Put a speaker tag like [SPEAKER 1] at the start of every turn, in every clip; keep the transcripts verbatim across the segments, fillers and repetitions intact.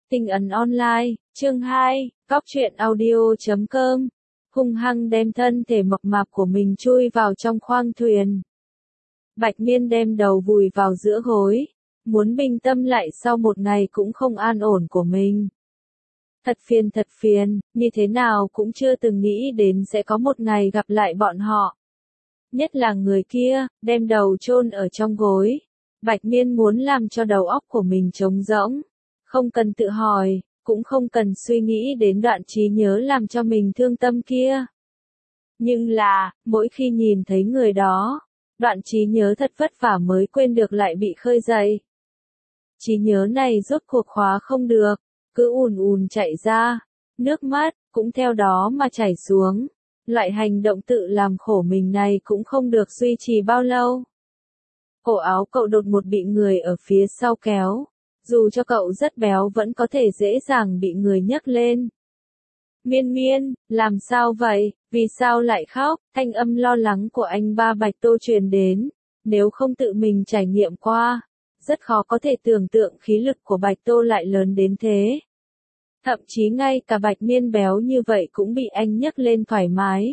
[SPEAKER 1] Tinh ấn online, chương hai, góc truyện audio chấm com, hung hăng đem thân thể mập mạp của mình chui vào trong khoang thuyền. Bạch Miên đem đầu vùi vào giữa gối, muốn bình tâm lại sau một ngày cũng không an ổn của mình. Thật phiền thật phiền, như thế nào cũng chưa từng nghĩ đến sẽ có một ngày gặp lại bọn họ. Nhất là người kia, đem đầu chôn ở trong gối. Bạch Miên muốn làm cho đầu óc của mình trống rỗng. Không cần tự hỏi, cũng không cần suy nghĩ đến đoạn trí nhớ làm cho mình thương tâm kia. Nhưng là, mỗi khi nhìn thấy người đó, đoạn trí nhớ thật vất vả mới quên được lại bị khơi dậy. Trí nhớ này rốt cuộc khóa không được, cứ ùn ùn chạy ra, nước mắt cũng theo đó mà chảy xuống. Loại hành động tự làm khổ mình này cũng không được duy trì bao lâu. Cổ áo cậu đột một bị người ở phía sau kéo. Dù cho cậu rất béo vẫn có thể dễ dàng bị người nhấc lên. Miên Miên, làm sao vậy, vì sao lại khóc? Thanh âm lo lắng của anh ba Bạch Tô truyền đến. Nếu không tự mình trải nghiệm qua, rất khó có thể tưởng tượng khí lực của Bạch Tô lại lớn đến thế. Thậm chí ngay cả Bạch Miên béo như vậy cũng bị anh nhấc lên thoải mái.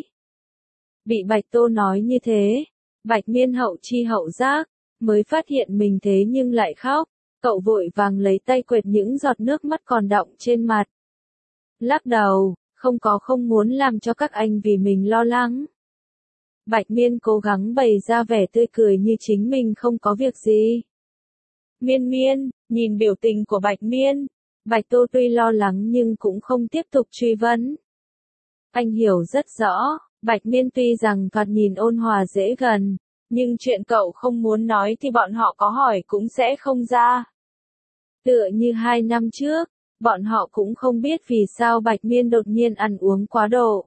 [SPEAKER 1] Bị Bạch Tô nói như thế, Bạch Miên hậu chi hậu giác, mới phát hiện mình thế nhưng lại khóc. Cậu vội vàng lấy tay quệt những giọt nước mắt còn đọng trên mặt. Lắc đầu, không có không muốn làm cho các anh vì mình lo lắng. Bạch Miên cố gắng bày ra vẻ tươi cười như chính mình không có việc gì. Miên Miên, nhìn biểu tình của Bạch Miên, Bạch Tô tuy lo lắng nhưng cũng không tiếp tục truy vấn. Anh hiểu rất rõ, Bạch Miên tuy rằng thoạt nhìn ôn hòa dễ gần, nhưng chuyện cậu không muốn nói thì bọn họ có hỏi cũng sẽ không ra. Tựa như hai năm trước, bọn họ cũng không biết vì sao Bạch Miên đột nhiên ăn uống quá độ.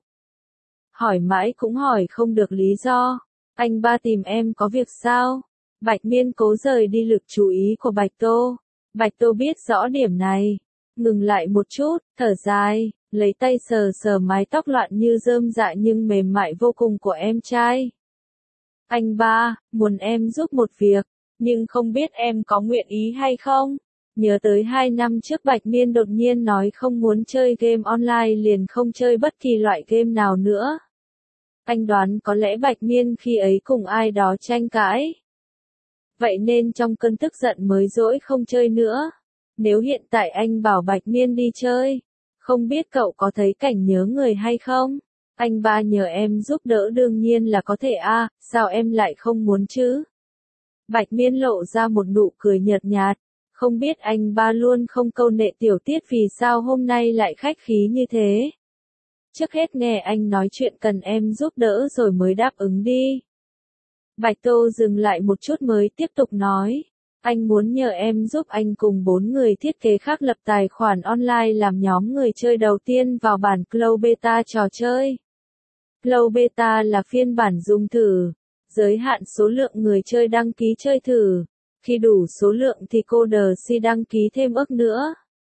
[SPEAKER 1] Hỏi mãi cũng hỏi không được lý do. Anh ba tìm em có việc sao? Bạch Miên cố rời đi lực chú ý của Bạch Tô. Bạch Tô biết rõ điểm này. Ngừng lại một chút, thở dài, lấy tay sờ sờ mái tóc loạn như rơm rạ nhưng mềm mại vô cùng của em trai. Anh ba, muốn em giúp một việc, nhưng không biết em có nguyện ý hay không? Nhớ tới hai năm trước Bạch Miên đột nhiên nói không muốn chơi game online liền không chơi bất kỳ loại game nào nữa. Anh đoán có lẽ Bạch Miên khi ấy cùng ai đó tranh cãi. Vậy nên trong cơn tức giận mới dỗi không chơi nữa. Nếu hiện tại anh bảo Bạch Miên đi chơi, không biết cậu có thấy cảnh nhớ người hay không? Anh ba nhờ em giúp đỡ đương nhiên là có thể a, à, sao em lại không muốn chứ? Bạch Miên lộ ra một nụ cười nhợt nhạt, không biết anh ba luôn không câu nệ tiểu tiết vì sao hôm nay lại khách khí như thế. Trước hết nghe anh nói chuyện cần em giúp đỡ rồi mới đáp ứng đi. Bạch Tô dừng lại một chút mới tiếp tục nói, anh muốn nhờ em giúp anh cùng bốn người thiết kế khác lập tài khoản online làm nhóm người chơi đầu tiên vào bản Cloud Beta trò chơi. Cloud Beta là phiên bản dùng thử, giới hạn số lượng người chơi đăng ký chơi thử, khi đủ số lượng thì coder si đăng ký thêm ước nữa.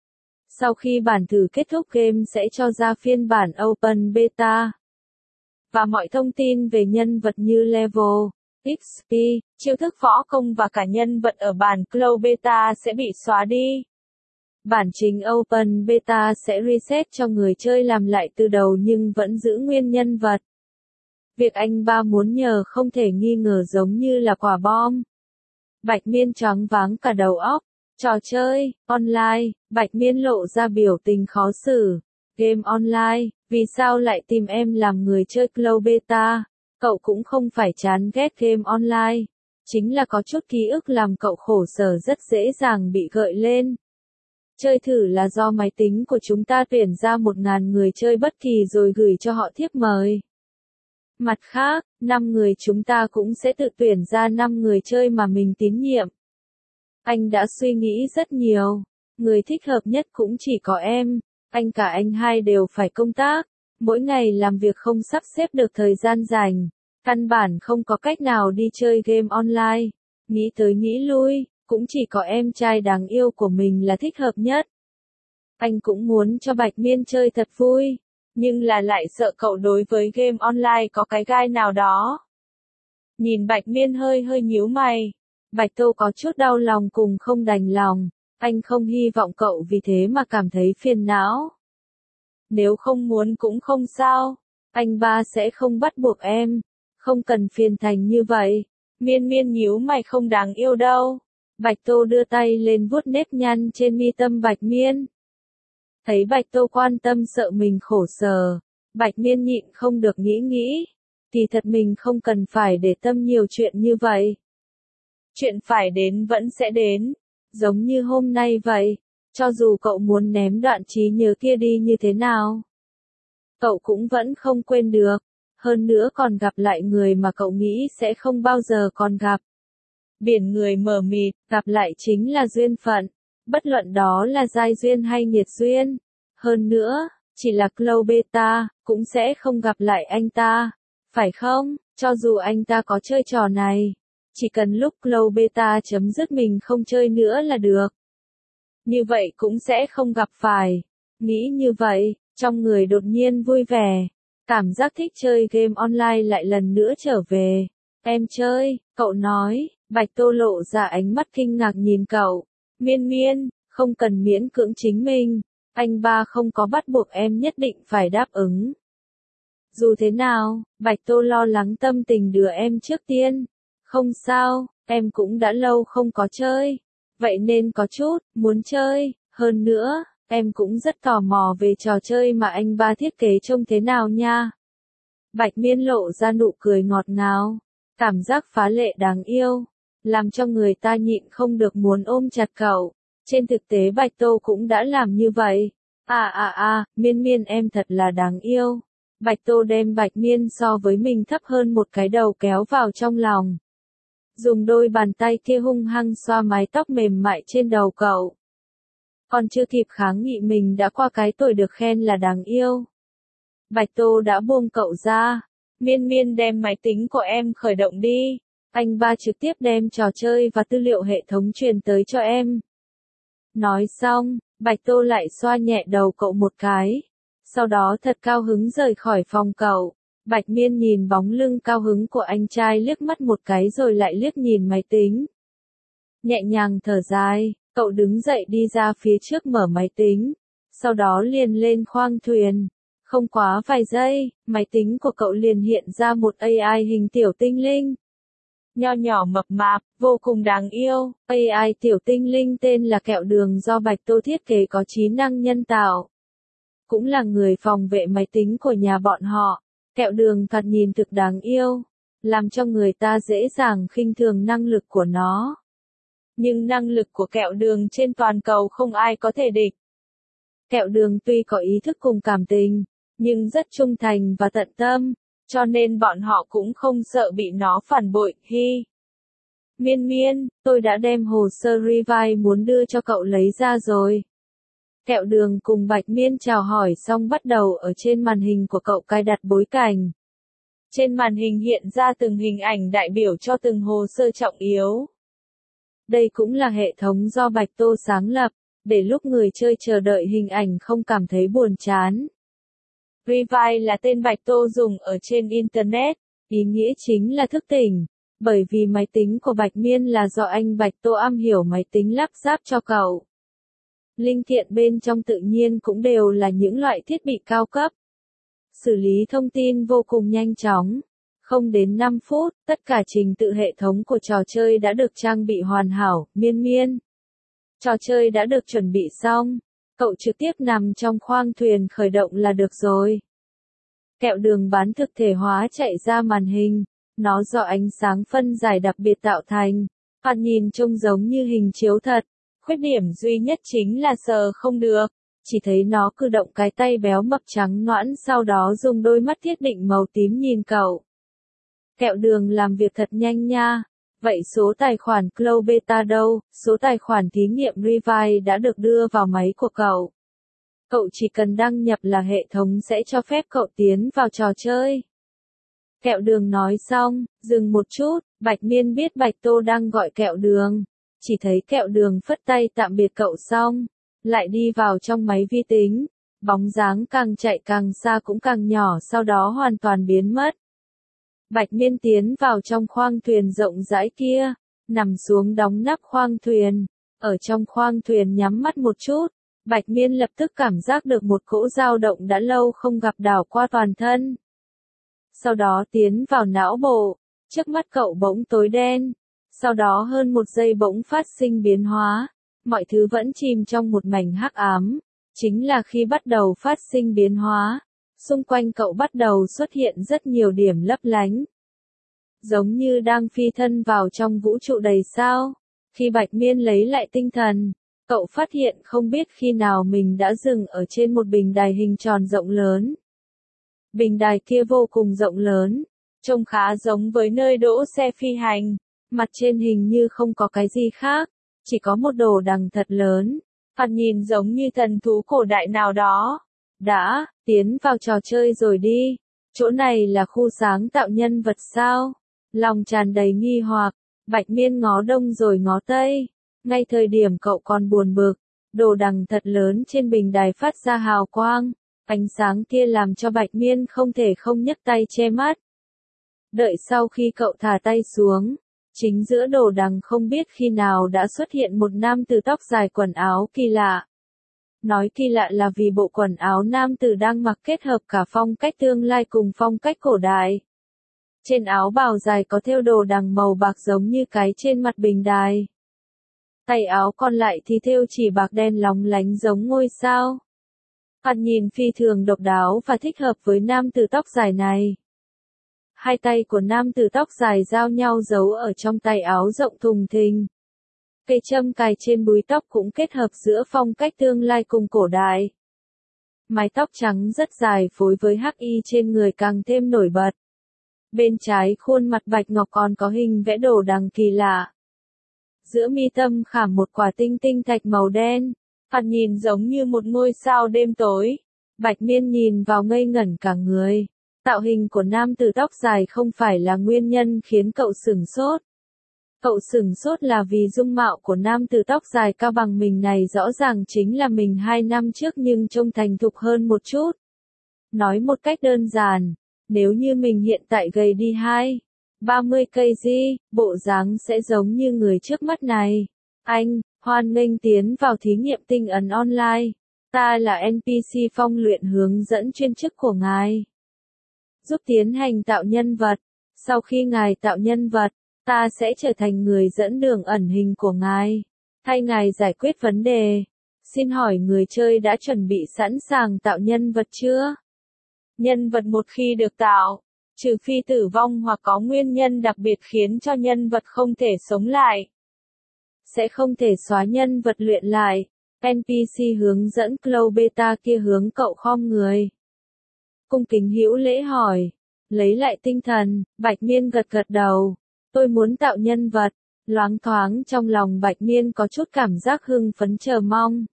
[SPEAKER 1] Sau khi bản thử kết thúc game sẽ cho ra phiên bản Open Beta. Và mọi thông tin về nhân vật như level, ích pê, chiêu thức võ công và cả nhân vật ở bản Cloud Beta sẽ bị xóa đi. Bản chính Open Beta sẽ reset cho người chơi làm lại từ đầu nhưng vẫn giữ nguyên nhân vật. Việc anh ba muốn nhờ không thể nghi ngờ giống như là quả bom. Bạch Miên choáng váng cả đầu óc. Trò chơi, online, Bạch Miên lộ ra biểu tình khó xử. Game online, vì sao lại tìm em làm người chơi Cloud Beta? Cậu cũng không phải chán ghét game online. Chính là có chút ký ức làm cậu khổ sở rất dễ dàng bị gợi lên. Chơi thử là do máy tính của chúng ta tuyển ra một ngàn người chơi bất kỳ rồi gửi cho họ thiếp mời. Mặt khác, năm người chúng ta cũng sẽ tự tuyển ra năm người chơi mà mình tín nhiệm. Anh đã suy nghĩ rất nhiều. Người thích hợp nhất cũng chỉ có em. Anh cả anh hai đều phải công tác. Mỗi ngày làm việc không sắp xếp được thời gian rảnh. Căn bản không có cách nào đi chơi game online. Nghĩ tới nghĩ lui, cũng chỉ có em trai đáng yêu của mình là thích hợp nhất. Anh cũng muốn cho Bạch Miên chơi thật vui. Nhưng là lại sợ cậu đối với game online có cái gai nào đó. Nhìn Bạch Miên hơi hơi nhíu mày. Bạch Tô có chút đau lòng cùng không đành lòng. Anh không hy vọng cậu vì thế mà cảm thấy phiền não. Nếu không muốn cũng không sao. Anh ba sẽ không bắt buộc em. Không cần phiền thành như vậy. Miên miên nhíu mày không đáng yêu đâu. Bạch Tô đưa tay lên vuốt nếp nhăn trên mi tâm Bạch Miên. Thấy Bạch Tô quan tâm sợ mình khổ sở. Bạch Miên nhịn không được nghĩ nghĩ. Kỳ thật mình không cần phải để tâm nhiều chuyện như vậy. Chuyện phải đến vẫn sẽ đến. Giống như hôm nay vậy. Cho dù cậu muốn ném đoạn trí nhớ kia đi như thế nào. Cậu cũng vẫn không quên được. Hơn nữa còn gặp lại người mà cậu nghĩ sẽ không bao giờ còn gặp. Biển người mờ mịt, gặp lại chính là duyên phận. Bất luận đó là giai duyên hay nghiệt duyên. Hơn nữa, chỉ là Cloud Beta, cũng sẽ không gặp lại anh ta. Phải không? Cho dù anh ta có chơi trò này. Chỉ cần lúc Cloud Beta chấm dứt mình không chơi nữa là được. Như vậy cũng sẽ không gặp phải. Nghĩ như vậy, trong người đột nhiên vui vẻ. Cảm giác thích chơi game online lại lần nữa trở về. Em chơi, cậu nói. Bạch Tô lộ ra ánh mắt kinh ngạc nhìn cậu. Miên miên, không cần miễn cưỡng chính mình. Anh ba không có bắt buộc em nhất định phải đáp ứng. Dù thế nào, Bạch Tô lo lắng tâm tình đứa em trước tiên. Không sao, em cũng đã lâu không có chơi. Vậy nên có chút, muốn chơi. Hơn nữa, em cũng rất tò mò về trò chơi mà anh ba thiết kế trông thế nào nha. Bạch Miên lộ ra nụ cười ngọt ngào. Cảm giác phá lệ đáng yêu. Làm cho người ta nhịn không được muốn ôm chặt cậu. Trên thực tế Bạch Tô cũng đã làm như vậy. À à à, Miên Miên em thật là đáng yêu. Bạch Tô đem Bạch Miên so với mình thấp hơn một cái đầu kéo vào trong lòng. Dùng đôi bàn tay kia hung hăng xoa mái tóc mềm mại trên đầu cậu. Còn chưa kịp kháng nghị mình đã qua cái tuổi được khen là đáng yêu. Bạch Tô đã buông cậu ra. Miên Miên đem máy tính của em khởi động đi. Anh ba trực tiếp đem trò chơi và tư liệu hệ thống truyền tới cho em. Nói xong, Bạch Tô lại xoa nhẹ đầu cậu một cái. Sau đó thật cao hứng rời khỏi phòng cậu. Bạch Miên nhìn bóng lưng cao hứng của anh trai liếc mắt một cái rồi lại liếc nhìn máy tính. Nhẹ nhàng thở dài, cậu đứng dậy đi ra phía trước mở máy tính. Sau đó liền lên khoang thuyền. Không quá vài giây, máy tính của cậu liền hiện ra một a i hình tiểu tinh linh. Nho nhỏ mập mạp, vô cùng đáng yêu. a i tiểu tinh linh tên là Kẹo Đường do Bạch Tô thiết kế có trí năng nhân tạo. Cũng là người phòng vệ máy tính của nhà bọn họ. Kẹo Đường thoạt nhìn thực đáng yêu. Làm cho người ta dễ dàng khinh thường năng lực của nó. Nhưng năng lực của Kẹo Đường trên toàn cầu không ai có thể địch. Kẹo Đường tuy có ý thức cùng cảm tình, nhưng rất trung thành và tận tâm. Cho nên bọn họ cũng không sợ bị nó phản bội, hi. Miên Miên, tôi đã đem hồ sơ revive muốn đưa cho cậu lấy ra rồi. Kẹo Đường cùng Bạch Miên chào hỏi xong bắt đầu ở trên màn hình của cậu cài đặt bối cảnh. Trên màn hình hiện ra từng hình ảnh đại biểu cho từng hồ sơ trọng yếu. Đây cũng là hệ thống do Bạch Tô sáng lập, để lúc người chơi chờ đợi hình ảnh không cảm thấy buồn chán. Revive là tên Bạch Tô dùng ở trên Internet, ý nghĩa chính là thức tỉnh, bởi vì máy tính của Bạch Miên là do anh Bạch Tô am hiểu máy tính lắp ráp cho cậu. Linh kiện bên trong tự nhiên cũng đều là những loại thiết bị cao cấp. Xử lý thông tin vô cùng nhanh chóng. Không đến năm phút, tất cả trình tự hệ thống của trò chơi đã được trang bị hoàn hảo, Miên Miên. Trò chơi đã được chuẩn bị xong. Cậu trực tiếp nằm trong khoang thuyền khởi động là được rồi. Kẹo Đường bán thực thể hóa chạy ra màn hình. Nó do ánh sáng phân giải đặc biệt tạo thành. Thoạt nhìn trông giống như hình chiếu thật. Khuyết điểm duy nhất chính là sờ không được. Chỉ thấy nó cử động cái tay béo mập trắng nõn sau đó dùng đôi mắt thiết định màu tím nhìn cậu. Kẹo Đường làm việc thật nhanh nha. Vậy số tài khoản Cloud Beta đâu? Số tài khoản thí nghiệm Revive đã được đưa vào máy của cậu. Cậu chỉ cần đăng nhập là hệ thống sẽ cho phép cậu tiến vào trò chơi. Kẹo Đường nói xong, dừng một chút, Bạch Miên biết Bạch Tô đang gọi Kẹo Đường. Chỉ thấy Kẹo Đường phất tay tạm biệt cậu xong, lại đi vào trong máy vi tính. Bóng dáng càng chạy càng xa cũng càng nhỏ sau đó hoàn toàn biến mất. Bạch Miên tiến vào trong khoang thuyền rộng rãi kia, nằm xuống đóng nắp khoang thuyền. Ở trong khoang thuyền nhắm mắt một chút, Bạch Miên lập tức cảm giác được một cỗ dao động đã lâu không gặp đảo qua toàn thân. Sau đó tiến vào não bộ, trước mắt cậu bỗng tối đen, sau đó hơn một giây bỗng phát sinh biến hóa, mọi thứ vẫn chìm trong một mảnh hắc ám, chính là khi bắt đầu phát sinh biến hóa, xung quanh cậu bắt đầu xuất hiện rất nhiều điểm lấp lánh. Giống như đang phi thân vào trong vũ trụ đầy sao. Khi Bạch Miên lấy lại tinh thần, cậu phát hiện không biết khi nào mình đã dừng ở trên một bình đài hình tròn rộng lớn. Bình đài kia vô cùng rộng lớn, trông khá giống với nơi đỗ xe phi hành, mặt trên hình như không có cái gì khác, chỉ có một đồ đằng thật lớn, thoạt nhìn giống như thần thú cổ đại nào đó. Đã, tiến vào trò chơi rồi đi, chỗ này là khu sáng tạo nhân vật sao? Lòng tràn đầy nghi hoặc, Bạch Miên ngó đông rồi ngó tây, ngay thời điểm cậu còn buồn bực, đồ đằng thật lớn trên bình đài phát ra hào quang, ánh sáng kia làm cho Bạch Miên không thể không nhấc tay che mắt. Đợi sau khi cậu thả tay xuống, chính giữa đồ đằng không biết khi nào đã xuất hiện một nam tử tóc dài quần áo kỳ lạ. Nói kỳ lạ là vì bộ quần áo nam tử đang mặc kết hợp cả phong cách tương lai cùng phong cách cổ đại. Trên áo bào dài có thêu đồ đằng màu bạc giống như cái trên mặt bình đài. Tay áo còn lại thì thêu chỉ bạc đen lóng lánh giống ngôi sao. Thoạt nhìn phi thường độc đáo và thích hợp với nam tử tóc dài này. Hai tay của nam tử tóc dài giao nhau giấu ở trong tay áo rộng thùng thình. Cây châm cài trên búi tóc cũng kết hợp giữa phong cách tương lai cùng cổ đại. Mái tóc trắng rất dài phối với hắc y trên người càng thêm nổi bật. Bên trái khuôn mặt bạch ngọc còn có hình vẽ đồ đằng kỳ lạ. Giữa mi tâm khảm một quả tinh tinh thạch màu đen, thoạt nhìn giống như một ngôi sao đêm tối. Bạch Miên nhìn vào ngây ngẩn cả người. Tạo hình của nam tử tóc dài không phải là nguyên nhân khiến cậu sửng sốt. Cậu sửng sốt là vì dung mạo của nam tử tóc dài cao bằng mình này rõ ràng chính là mình hai năm trước nhưng trông thành thục hơn một chút. Nói một cách đơn giản, nếu như mình hiện tại gầy đi hai, ba mươi cây gì, bộ dáng sẽ giống như người trước mắt này. Anh, hoan nghênh tiến vào thí nghiệm tinh ấn online. Ta là en pê xê phong luyện hướng dẫn chuyên chức của ngài. Giúp tiến hành tạo nhân vật. Sau khi ngài tạo nhân vật, ta sẽ trở thành người dẫn đường ẩn hình của ngài, thay ngài giải quyết vấn đề. Xin hỏi người chơi đã chuẩn bị sẵn sàng tạo nhân vật chưa? Nhân vật một khi được tạo, trừ phi tử vong hoặc có nguyên nhân đặc biệt khiến cho nhân vật không thể sống lại, sẽ không thể xóa nhân vật luyện lại. en pê xê hướng dẫn Cloud Beta kia hướng cậu khom người. Cung kính hữu lễ hỏi. Lấy lại tinh thần, Bạch Miên gật gật đầu. Tôi muốn tạo nhân vật. Loáng thoáng trong lòng Bạch Miên có chút cảm giác hưng phấn chờ mong.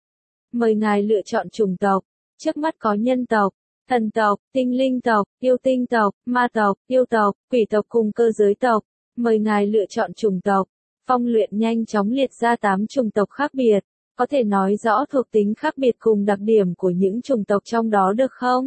[SPEAKER 1] Mời ngài lựa chọn chủng tộc. Trước mắt có nhân tộc, thần tộc, tinh linh tộc, yêu tinh tộc, ma tộc, yêu tộc, quỷ tộc cùng cơ giới tộc. Mời ngài lựa chọn chủng tộc. Phong luyện nhanh chóng liệt ra tám chủng tộc khác biệt. Có thể nói rõ thuộc tính khác biệt cùng đặc điểm của những chủng tộc trong đó được không?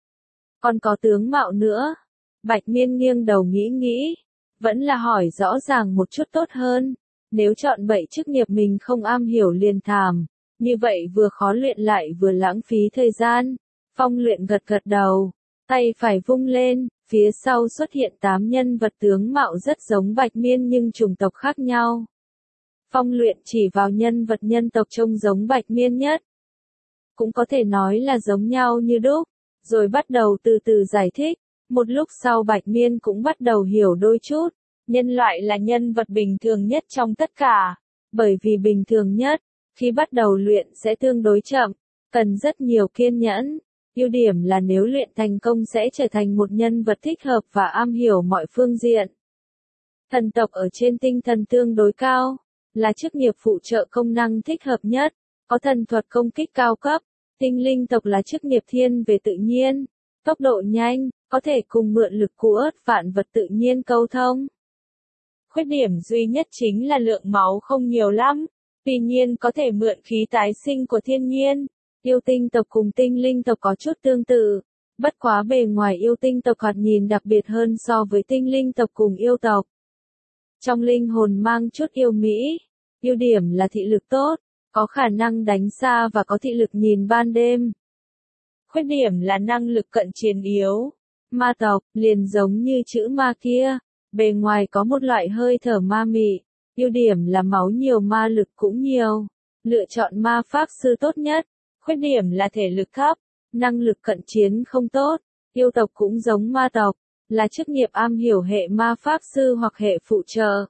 [SPEAKER 1] Còn có tướng mạo nữa. Bạch Miên nghiêng đầu nghĩ nghĩ. Vẫn là hỏi rõ ràng một chút tốt hơn. Nếu chọn bậy chức nghiệp mình không am hiểu liền thảm. Như vậy vừa khó luyện lại vừa lãng phí thời gian. Phong luyện gật gật đầu. Tay phải vung lên. Phía sau xuất hiện tám nhân vật tướng mạo rất giống Bạch Miên nhưng chủng tộc khác nhau. Phong luyện chỉ vào nhân vật nhân tộc trông giống Bạch Miên nhất. Cũng có thể nói là giống nhau như đúc. Rồi bắt đầu từ từ giải thích. Một lúc sau Bạch Miên cũng bắt đầu hiểu đôi chút. Nhân loại là nhân vật bình thường nhất trong tất cả. Bởi vì bình thường nhất, khi bắt đầu luyện sẽ tương đối chậm, cần rất nhiều kiên nhẫn. Ưu điểm là nếu luyện thành công sẽ trở thành một nhân vật thích hợp và am hiểu mọi phương diện. Thần tộc ở trên tinh thần tương đối cao, là chức nghiệp phụ trợ công năng thích hợp nhất, có thần thuật công kích cao cấp. Tinh linh tộc là chức nghiệp thiên về tự nhiên, tốc độ nhanh, có thể cùng mượn lực của vạn vật tự nhiên câu thông. Khuyết điểm duy nhất chính là lượng máu không nhiều lắm, tuy nhiên có thể mượn khí tái sinh của thiên nhiên. Yêu tinh tộc cùng tinh linh tộc có chút tương tự, bất quá bề ngoài yêu tinh tộc thoạt nhìn đặc biệt hơn so với tinh linh tộc cùng yêu tộc. Trong linh hồn mang chút yêu mỹ, Ưu điểm là thị lực tốt, có khả năng đánh xa và có thị lực nhìn ban đêm. Khuyết điểm là năng lực cận chiến yếu. Ma tộc, liền giống như chữ ma kia, bề ngoài có một loại hơi thở ma mị. Ưu điểm là máu nhiều ma lực cũng nhiều. Lựa chọn ma pháp sư tốt nhất. Khuyết điểm là thể lực thấp, năng lực cận chiến không tốt. Yêu tộc cũng giống ma tộc, là chức nghiệp am hiểu hệ ma pháp sư hoặc hệ phụ trợ.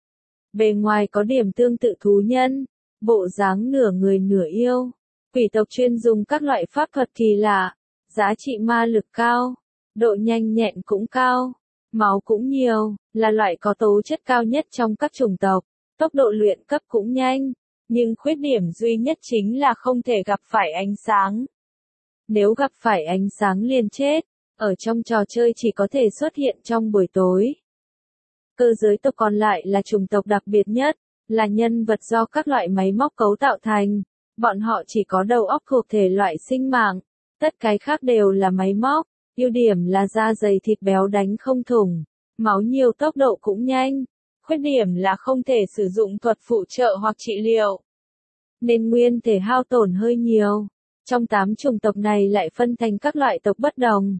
[SPEAKER 1] Bề ngoài có điểm tương tự thú nhân, bộ dáng nửa người nửa yêu. Quỷ tộc chuyên dùng các loại pháp thuật kỳ lạ, giá trị ma lực cao, độ nhanh nhẹn cũng cao, máu cũng nhiều, là loại có tố chất cao nhất trong các chủng tộc, tốc độ luyện cấp cũng nhanh, nhưng khuyết điểm duy nhất chính là không thể gặp phải ánh sáng. Nếu gặp phải ánh sáng liền chết, ở trong trò chơi chỉ có thể xuất hiện trong buổi tối. Cơ giới tộc còn lại là chủng tộc đặc biệt nhất, là nhân vật do các loại máy móc cấu tạo thành. Bọn họ chỉ có đầu óc thuộc thể loại sinh mạng, tất cái khác đều là máy móc. Ưu điểm là da dày thịt béo đánh không thủng, máu nhiều tốc độ cũng nhanh. Khuyết điểm là không thể sử dụng thuật phụ trợ hoặc trị liệu, nên nguyên thể hao tổn hơi nhiều. Trong tám chủng tộc này lại phân thành các loại tộc bất đồng.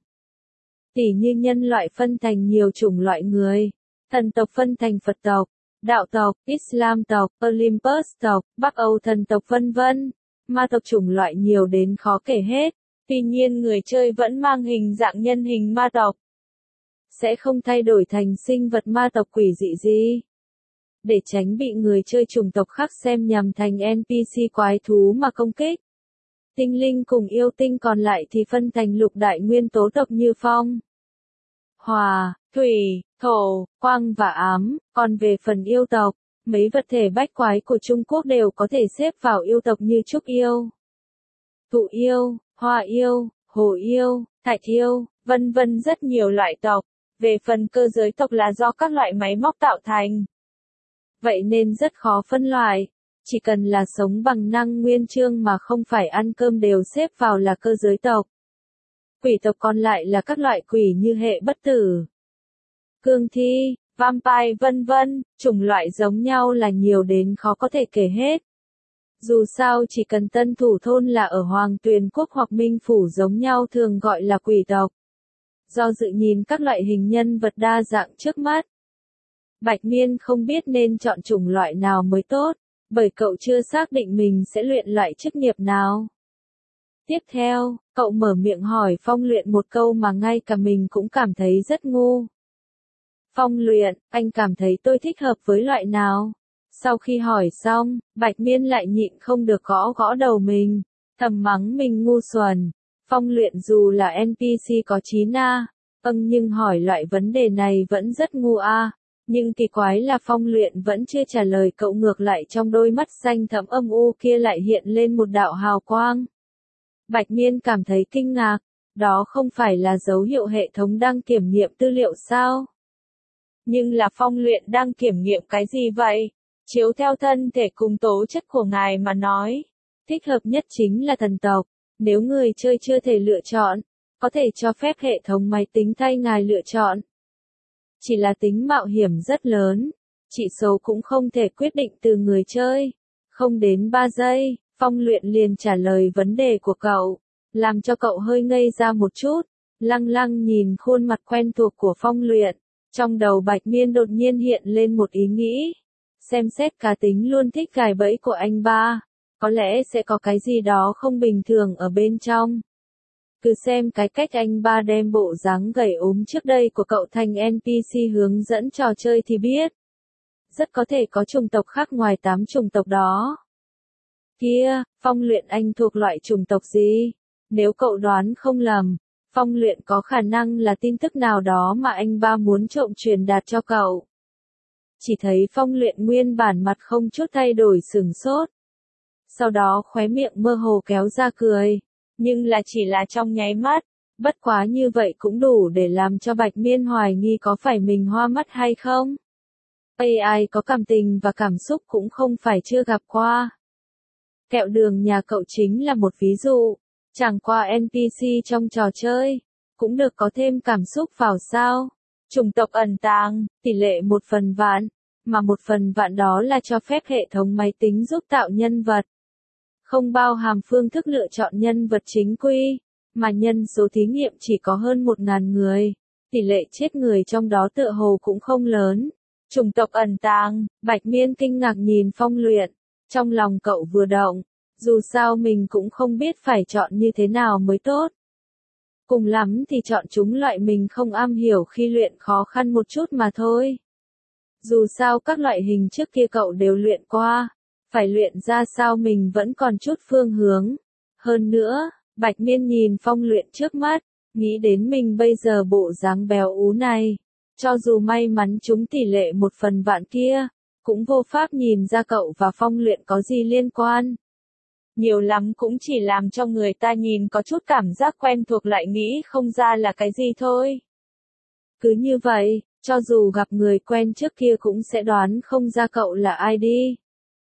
[SPEAKER 1] Tỉ như nhân loại phân thành nhiều chủng loại người, thần tộc phân thành Phật tộc, đạo tộc, Islam tộc, Olympus tộc, Bắc Âu thần tộc vân vân. Ma tộc chủng loại nhiều đến khó kể hết, tuy nhiên người chơi vẫn mang hình dạng nhân hình ma tộc. Sẽ không thay đổi thành sinh vật ma tộc quỷ dị gì. Để tránh bị người chơi chủng tộc khác xem nhầm thành en pê xê quái thú mà công kích. Tinh linh cùng yêu tinh còn lại thì phân thành lục đại nguyên tố tộc như phong, hỏa, thủy, thổ, quang và ám. Còn về phần yêu tộc, mấy vật thể bách quái của Trung Quốc đều có thể xếp vào yêu tộc như trúc yêu, thụ yêu, hoa yêu, hồ yêu, thạch yêu, vân vân rất nhiều loại tộc. Về phần cơ giới tộc là do các loại máy móc tạo thành. Vậy nên rất khó phân loại. Chỉ cần là sống bằng năng nguyên chương mà không phải ăn cơm đều xếp vào là cơ giới tộc. Quỷ tộc còn lại là các loại quỷ như hệ bất tử, cương thi, vampire vân vân, chủng loại giống nhau là nhiều đến khó có thể kể hết. Dù sao chỉ cần tân thủ thôn là ở Hoàng Tuyền Quốc hoặc Minh Phủ giống nhau thường gọi là quỷ tộc. Do dự nhìn các loại hình nhân vật đa dạng trước mắt, Bạch Miên không biết nên chọn chủng loại nào mới tốt, bởi cậu chưa xác định mình sẽ luyện loại chức nghiệp nào. Tiếp theo, cậu mở miệng hỏi Phong Luyện một câu mà ngay cả mình cũng cảm thấy rất ngu. Phong Luyện, anh cảm thấy tôi thích hợp với loại nào? Sau khi hỏi xong, Bạch Miên lại nhịn không được gõ gõ đầu mình, thầm mắng mình ngu xuẩn. Phong Luyện dù là en pê xê có chín a, âng nhưng hỏi loại vấn đề này vẫn rất ngu a. Nhưng kỳ quái là Phong Luyện vẫn chưa trả lời cậu, ngược lại trong đôi mắt xanh thẫm âm u kia lại hiện lên một đạo hào quang. Bạch Miên cảm thấy kinh ngạc, đó không phải là dấu hiệu hệ thống đang kiểm nghiệm tư liệu sao? Nhưng là Phong Luyện đang kiểm nghiệm cái gì vậy? Chiếu theo thân thể cùng tố chất của ngài mà nói, thích hợp nhất chính là thần tộc. Nếu người chơi chưa thể lựa chọn, có thể cho phép hệ thống máy tính thay ngài lựa chọn. Chỉ là tính mạo hiểm rất lớn, chỉ số cũng không thể quyết định từ người chơi. Không đến ba giây, Phong Luyện liền trả lời vấn đề của cậu, làm cho cậu hơi ngây ra một chút, lăng lăng nhìn khuôn mặt quen thuộc của Phong Luyện. Trong đầu Bạch Miên đột nhiên hiện lên một ý nghĩ, xem xét cá tính luôn thích gài bẫy của anh ba, có lẽ sẽ có cái gì đó không bình thường ở bên trong. Cứ xem cái cách anh ba đem bộ dáng gầy ốm trước đây của cậu thành en pê xê hướng dẫn trò chơi thì biết. Rất có thể có chủng tộc khác ngoài tám chủng tộc đó. Kia, Phong Luyện anh thuộc loại chủng tộc gì? Nếu cậu đoán không lầm, Phong Luyện có khả năng là tin tức nào đó mà anh ba muốn trộm truyền đạt cho cậu. Chỉ thấy Phong Luyện nguyên bản mặt không chút thay đổi sửng sốt. Sau đó khóe miệng mơ hồ kéo ra cười. Nhưng là chỉ là trong nháy mắt, bất quá như vậy cũng đủ để làm cho Bạch Miên hoài nghi có phải mình hoa mắt hay không. a i có cảm tình và cảm xúc cũng không phải chưa gặp qua. Kẹo đường nhà cậu chính là một ví dụ, chẳng qua en pê xê trong trò chơi, cũng được có thêm cảm xúc vào sao. Chủng tộc ẩn tàng, tỷ lệ một phần vạn, mà một phần vạn đó là cho phép hệ thống máy tính giúp tạo nhân vật. Không bao hàm phương thức lựa chọn nhân vật chính quy, mà nhân số thí nghiệm chỉ có hơn một ngàn người. Tỷ lệ chết người trong đó tựa hồ cũng không lớn. Chủng tộc ẩn tàng, Bạch Miên kinh ngạc nhìn Phong Luyện. Trong lòng cậu vừa động, dù sao mình cũng không biết phải chọn như thế nào mới tốt. Cùng lắm thì chọn chúng loại mình không am hiểu khi luyện khó khăn một chút mà thôi. Dù sao các loại hình trước kia cậu đều luyện qua, phải luyện ra sao mình vẫn còn chút phương hướng. Hơn nữa, Bạch Miên nhìn Phong Luyện trước mắt, nghĩ đến mình bây giờ bộ dáng béo ú này. Cho dù may mắn chúng tỷ lệ một phần vạn kia, cũng vô pháp nhìn ra cậu và Phong Luyện có gì liên quan. Nhiều lắm cũng chỉ làm cho người ta nhìn có chút cảm giác quen thuộc lại nghĩ không ra là cái gì thôi. Cứ như vậy, cho dù gặp người quen trước kia cũng sẽ đoán không ra cậu là ai đi.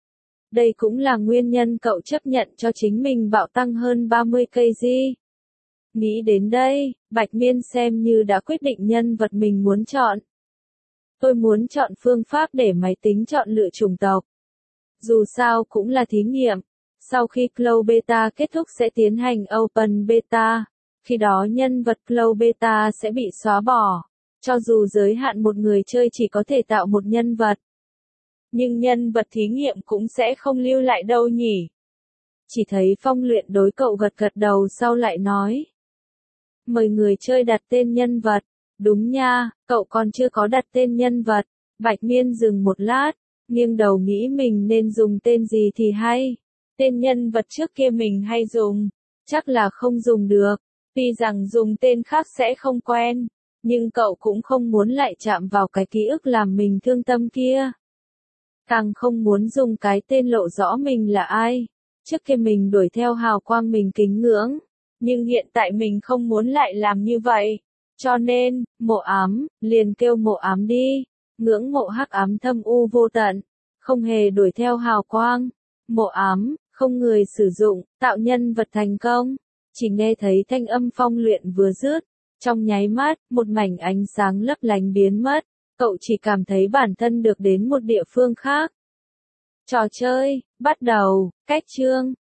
[SPEAKER 1] Đây cũng là nguyên nhân cậu chấp nhận cho chính mình bạo tăng hơn ba mươi ki lô gam. Nghĩ đến đây, Bạch Miên xem như đã quyết định nhân vật mình muốn chọn. Tôi muốn chọn phương pháp để máy tính chọn lựa chủng tộc. Dù sao cũng là thí nghiệm. Sau khi Close Beta kết thúc sẽ tiến hành Open Beta. Khi đó nhân vật Close Beta sẽ bị xóa bỏ. Cho dù giới hạn một người chơi chỉ có thể tạo một nhân vật. Nhưng nhân vật thí nghiệm cũng sẽ không lưu lại đâu nhỉ. Chỉ thấy Phong Luyện đối cậu gật gật đầu sau lại nói. Mời người chơi đặt tên nhân vật. Đúng nha, cậu còn chưa có đặt tên nhân vật. Bạch Miên dừng một lát, nghiêng đầu nghĩ mình nên dùng tên gì thì hay. Tên nhân vật trước kia mình hay dùng, chắc là không dùng được. Tuy rằng dùng tên khác sẽ không quen, nhưng cậu cũng không muốn lại chạm vào cái ký ức làm mình thương tâm kia. Càng không muốn dùng cái tên lộ rõ mình là ai. Trước kia mình đuổi theo hào quang mình kính ngưỡng, nhưng hiện tại mình không muốn lại làm như vậy. Cho nên, mộ ám, liền kêu mộ ám đi. Ngưỡng mộ hắc ám thâm u vô tận, không hề đuổi theo hào quang. Mộ ám, không người sử dụng, tạo nhân vật thành công. Chỉ nghe thấy thanh âm Phong Luyện vừa dứt, trong nháy mắt, một mảnh ánh sáng lấp lánh biến mất. Cậu chỉ cảm thấy bản thân được đến một địa phương khác. Trò chơi, bắt đầu, cách chương.